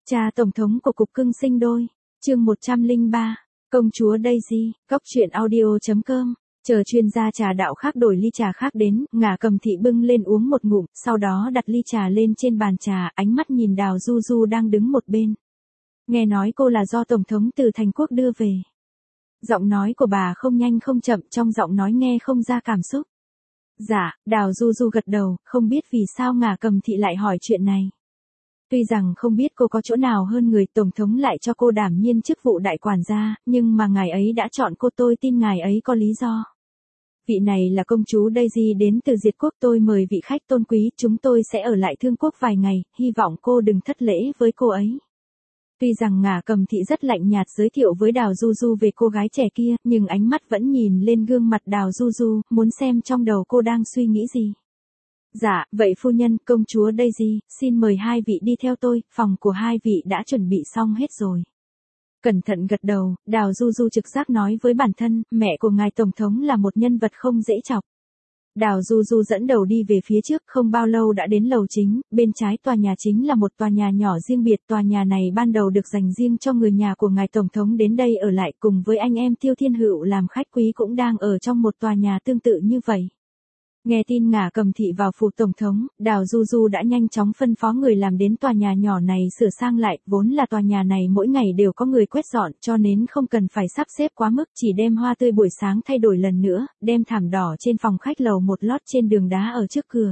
Cha Tổng thống của Cục Cưng Sinh Đôi, chương 103, Công chúa Daisy, Cóc truyện audio.com. Chờ chuyên gia trà đạo khác đổi ly trà khác đến, Ngả Cầm Thị bưng lên uống một ngụm, sau đó đặt ly trà lên trên bàn trà, ánh mắt nhìn Đào Du Du đang đứng một bên. Nghe nói cô là do Tổng thống từ Thành Quốc đưa về. Giọng nói của bà không nhanh không chậm, trong giọng nói nghe không ra cảm xúc. Dạ, Đào Du Du gật đầu, không biết vì sao Ngả Cầm Thị lại hỏi chuyện này. Tuy rằng không biết cô có chỗ nào hơn người, Tổng thống lại cho cô đảm nhiệm chức vụ đại quản gia, nhưng mà ngài ấy đã chọn cô, tôi tin ngài ấy có lý do. Vị này là công chúa Daisy đến từ Diệt Quốc, tôi mời vị khách tôn quý, chúng tôi sẽ ở lại Thương Quốc vài ngày, hy vọng cô đừng thất lễ với cô ấy. Tuy rằng Ngả Cầm Thị rất lạnh nhạt giới thiệu với Đào Du Du về cô gái trẻ kia, nhưng ánh mắt vẫn nhìn lên gương mặt Đào Du Du, muốn xem trong đầu cô đang suy nghĩ gì. Dạ, vậy phu nhân, công chúa Daisy, xin mời hai vị đi theo tôi, phòng của hai vị đã chuẩn bị xong hết rồi. Cẩn thận gật đầu, Đào Du Du trực giác nói với bản thân, mẹ của ngài Tổng thống là một nhân vật không dễ chọc. Đào Du Du dẫn đầu đi về phía trước, không bao lâu đã đến lầu chính, bên trái tòa nhà chính là một tòa nhà nhỏ riêng biệt, tòa nhà này ban đầu được dành riêng cho người nhà của ngài Tổng thống đến đây ở lại, cùng với anh em Tiêu Thiên Hựu làm khách quý cũng đang ở trong một tòa nhà tương tự như vậy. Nghe tin Ngả Cầm Thị vào phủ Tổng thống, Đào Du Du đã nhanh chóng phân phó người làm đến tòa nhà nhỏ này sửa sang lại, vốn là tòa nhà này mỗi ngày đều có người quét dọn cho nên không cần phải sắp xếp quá mức, chỉ đem hoa tươi buổi sáng thay đổi lần nữa, đem thảm đỏ trên phòng khách lầu một lót trên đường đá ở trước cửa.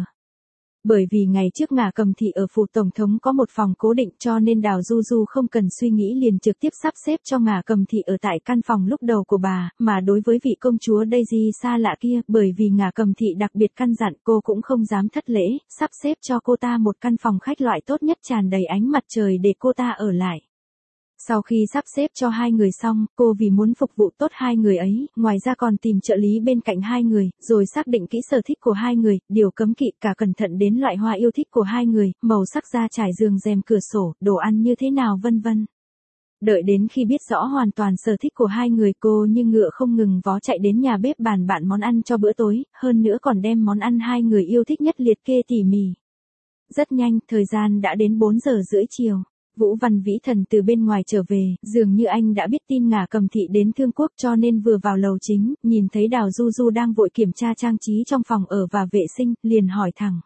Bởi vì ngày trước Ngả Cầm Thị ở phủ Tổng thống có một phòng cố định cho nên Đào Du Du không cần suy nghĩ liền trực tiếp sắp xếp cho Ngả Cầm Thị ở tại căn phòng lúc đầu của bà, mà đối với vị công chúa Daisy xa lạ kia, bởi vì Ngả Cầm Thị đặc biệt căn dặn cô cũng không dám thất lễ, sắp xếp cho cô ta một căn phòng khách loại tốt nhất tràn đầy ánh mặt trời để cô ta ở lại. Sau khi sắp xếp cho hai người xong, cô vì muốn phục vụ tốt hai người ấy, ngoài ra còn tìm trợ lý bên cạnh hai người, rồi xác định kỹ sở thích của hai người, điều cấm kỵ, cả cẩn thận đến loại hoa yêu thích của hai người, màu sắc da trải giường rèm cửa sổ, đồ ăn như thế nào vân vân. Đợi đến khi biết rõ hoàn toàn sở thích của hai người, cô như ngựa không ngừng vó chạy đến nhà bếp bàn bạn món ăn cho bữa tối, hơn nữa còn đem món ăn hai người yêu thích nhất liệt kê tỉ mỉ. Rất nhanh, thời gian đã đến 4 giờ rưỡi chiều. Vũ Văn Vĩ Thần từ bên ngoài trở về, dường như anh đã biết tin Ngả Cầm Thị đến Thương Quốc cho nên vừa vào lầu chính, nhìn thấy Đào Du Du đang vội kiểm tra trang trí trong phòng ở và vệ sinh, liền hỏi thẳng.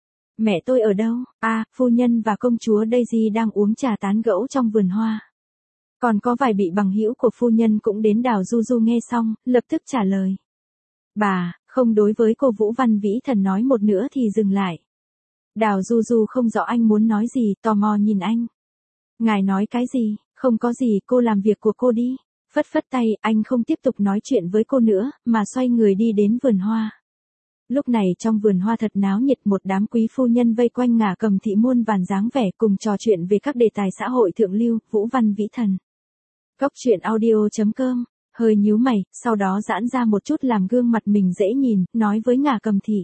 Mẹ tôi ở đâu? Phu nhân và công chúa Daisy đang uống trà tán gẫu trong vườn hoa. Còn có vài vị bằng hữu của phu nhân cũng đến. Đào Du Du nghe xong, lập tức trả lời. Bà, không, đối với cô. Vũ Văn Vĩ Thần nói một nữa thì dừng lại. Đào Du Du không rõ anh muốn nói gì, tò mò nhìn anh. Ngài nói cái gì? Không có gì, cô làm việc của cô đi. Phất phất tay, anh không tiếp tục nói chuyện với cô nữa, mà xoay người đi đến vườn hoa. Lúc này trong vườn hoa thật náo nhiệt, một đám quý phu nhân vây quanh Ngả Cầm Thị muôn vàn dáng vẻ cùng trò chuyện về các đề tài xã hội thượng lưu. Vũ Văn Vĩ Thần. Cóc truyện audio.com, hơi nhíu mày, sau đó giãn ra một chút làm gương mặt mình dễ nhìn, nói với Ngả Cầm Thị.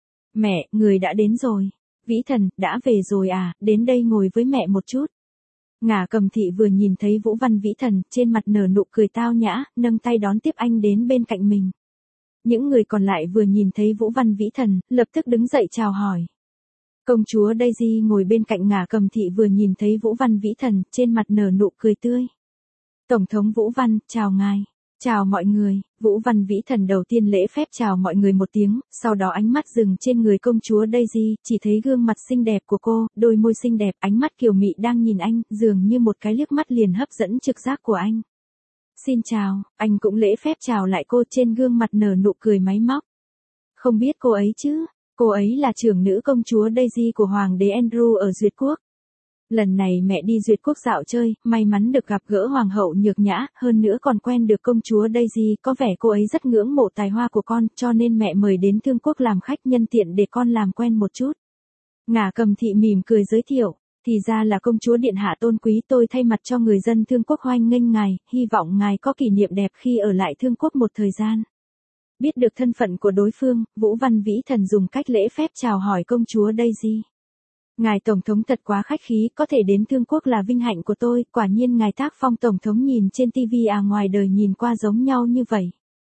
Mẹ, người đã đến rồi. Vĩ Thần, đã về rồi à, đến đây ngồi với mẹ một chút. Ngả Cầm Thị vừa nhìn thấy Vũ Văn Vĩ Thần, trên mặt nở nụ cười tao nhã, nâng tay đón tiếp anh đến bên cạnh mình. Những người còn lại vừa nhìn thấy Vũ Văn Vĩ Thần, lập tức đứng dậy chào hỏi. Công chúa Daisy ngồi bên cạnh Ngả Cầm Thị vừa nhìn thấy Vũ Văn Vĩ Thần, trên mặt nở nụ cười tươi. Tổng thống Vũ Văn, chào ngài. Chào mọi người. Vũ Văn Vĩ Thần đầu tiên lễ phép chào mọi người một tiếng, sau đó ánh mắt dừng trên người công chúa Daisy, chỉ thấy gương mặt xinh đẹp của cô, đôi môi xinh đẹp, ánh mắt kiều mị đang nhìn anh, dường như một cái liếc mắt liền hấp dẫn trực giác của anh. Xin chào, anh cũng lễ phép chào lại cô, trên gương mặt nở nụ cười máy móc. Không biết cô ấy chứ, cô ấy là trưởng nữ công chúa Daisy của Hoàng đế Andrew ở Duyệt Quốc. Lần này mẹ đi Duyệt Quốc dạo chơi, may mắn được gặp gỡ Hoàng hậu Nhược Nhã, hơn nữa còn quen được công chúa Daisy, có vẻ cô ấy rất ngưỡng mộ tài hoa của con, cho nên mẹ mời đến Thương Quốc làm khách, nhân tiện để con làm quen một chút. Ngả Cầm Thị mỉm cười giới thiệu, thì ra là công chúa điện hạ tôn quý, tôi thay mặt cho người dân Thương Quốc hoan nghênh ngài, hy vọng ngài có kỷ niệm đẹp khi ở lại Thương Quốc một thời gian. Biết được thân phận của đối phương, Vũ Văn Vĩ Thần dùng cách lễ phép chào hỏi công chúa Daisy. Ngài Tổng thống thật quá khách khí, có thể đến Thương Quốc là vinh hạnh của tôi, quả nhiên ngài tác phong Tổng thống nhìn trên TV ngoài đời nhìn qua giống nhau như vậy.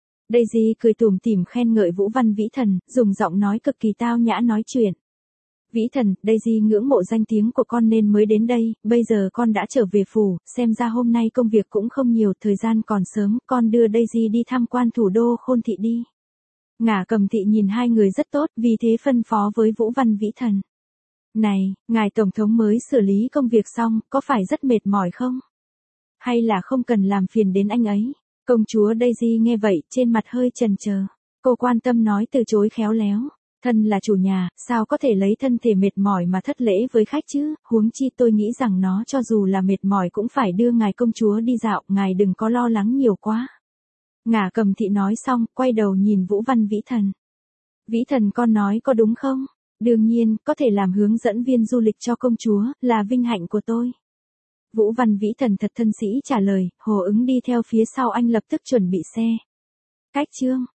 Daisy cười tủm tỉm khen ngợi Vũ Văn Vĩ Thần, dùng giọng nói cực kỳ tao nhã nói chuyện. Vĩ Thần, Daisy ngưỡng mộ danh tiếng của con nên mới đến đây, bây giờ con đã trở về phủ, xem ra hôm nay công việc cũng không nhiều, thời gian còn sớm, con đưa Daisy đi tham quan thủ đô Khôn Thị đi. Ngả Cầm Thị nhìn hai người rất tốt, vì thế phân phó với Vũ Văn Vĩ Thần. Này, ngài Tổng thống mới xử lý công việc xong, có phải rất mệt mỏi không? Hay là không cần làm phiền đến anh ấy? Công chúa Daisy nghe vậy, trên mặt hơi chần chờ. Cô quan tâm nói từ chối khéo léo. Thân là chủ nhà, sao có thể lấy thân thể mệt mỏi mà thất lễ với khách chứ, huống chi tôi nghĩ rằng nó cho dù là mệt mỏi cũng phải đưa ngài công chúa đi dạo, ngài đừng có lo lắng nhiều quá. Ngả Cầm Thị nói xong, quay đầu nhìn Vũ Văn Vĩ Thần. Vĩ Thần con nói có đúng không? Đương nhiên, có thể làm hướng dẫn viên du lịch cho công chúa, là vinh hạnh của tôi. Vũ Văn Vĩ Thần thật thân sĩ trả lời, Hồ Ứng đi theo phía sau anh lập tức chuẩn bị xe. Cách chương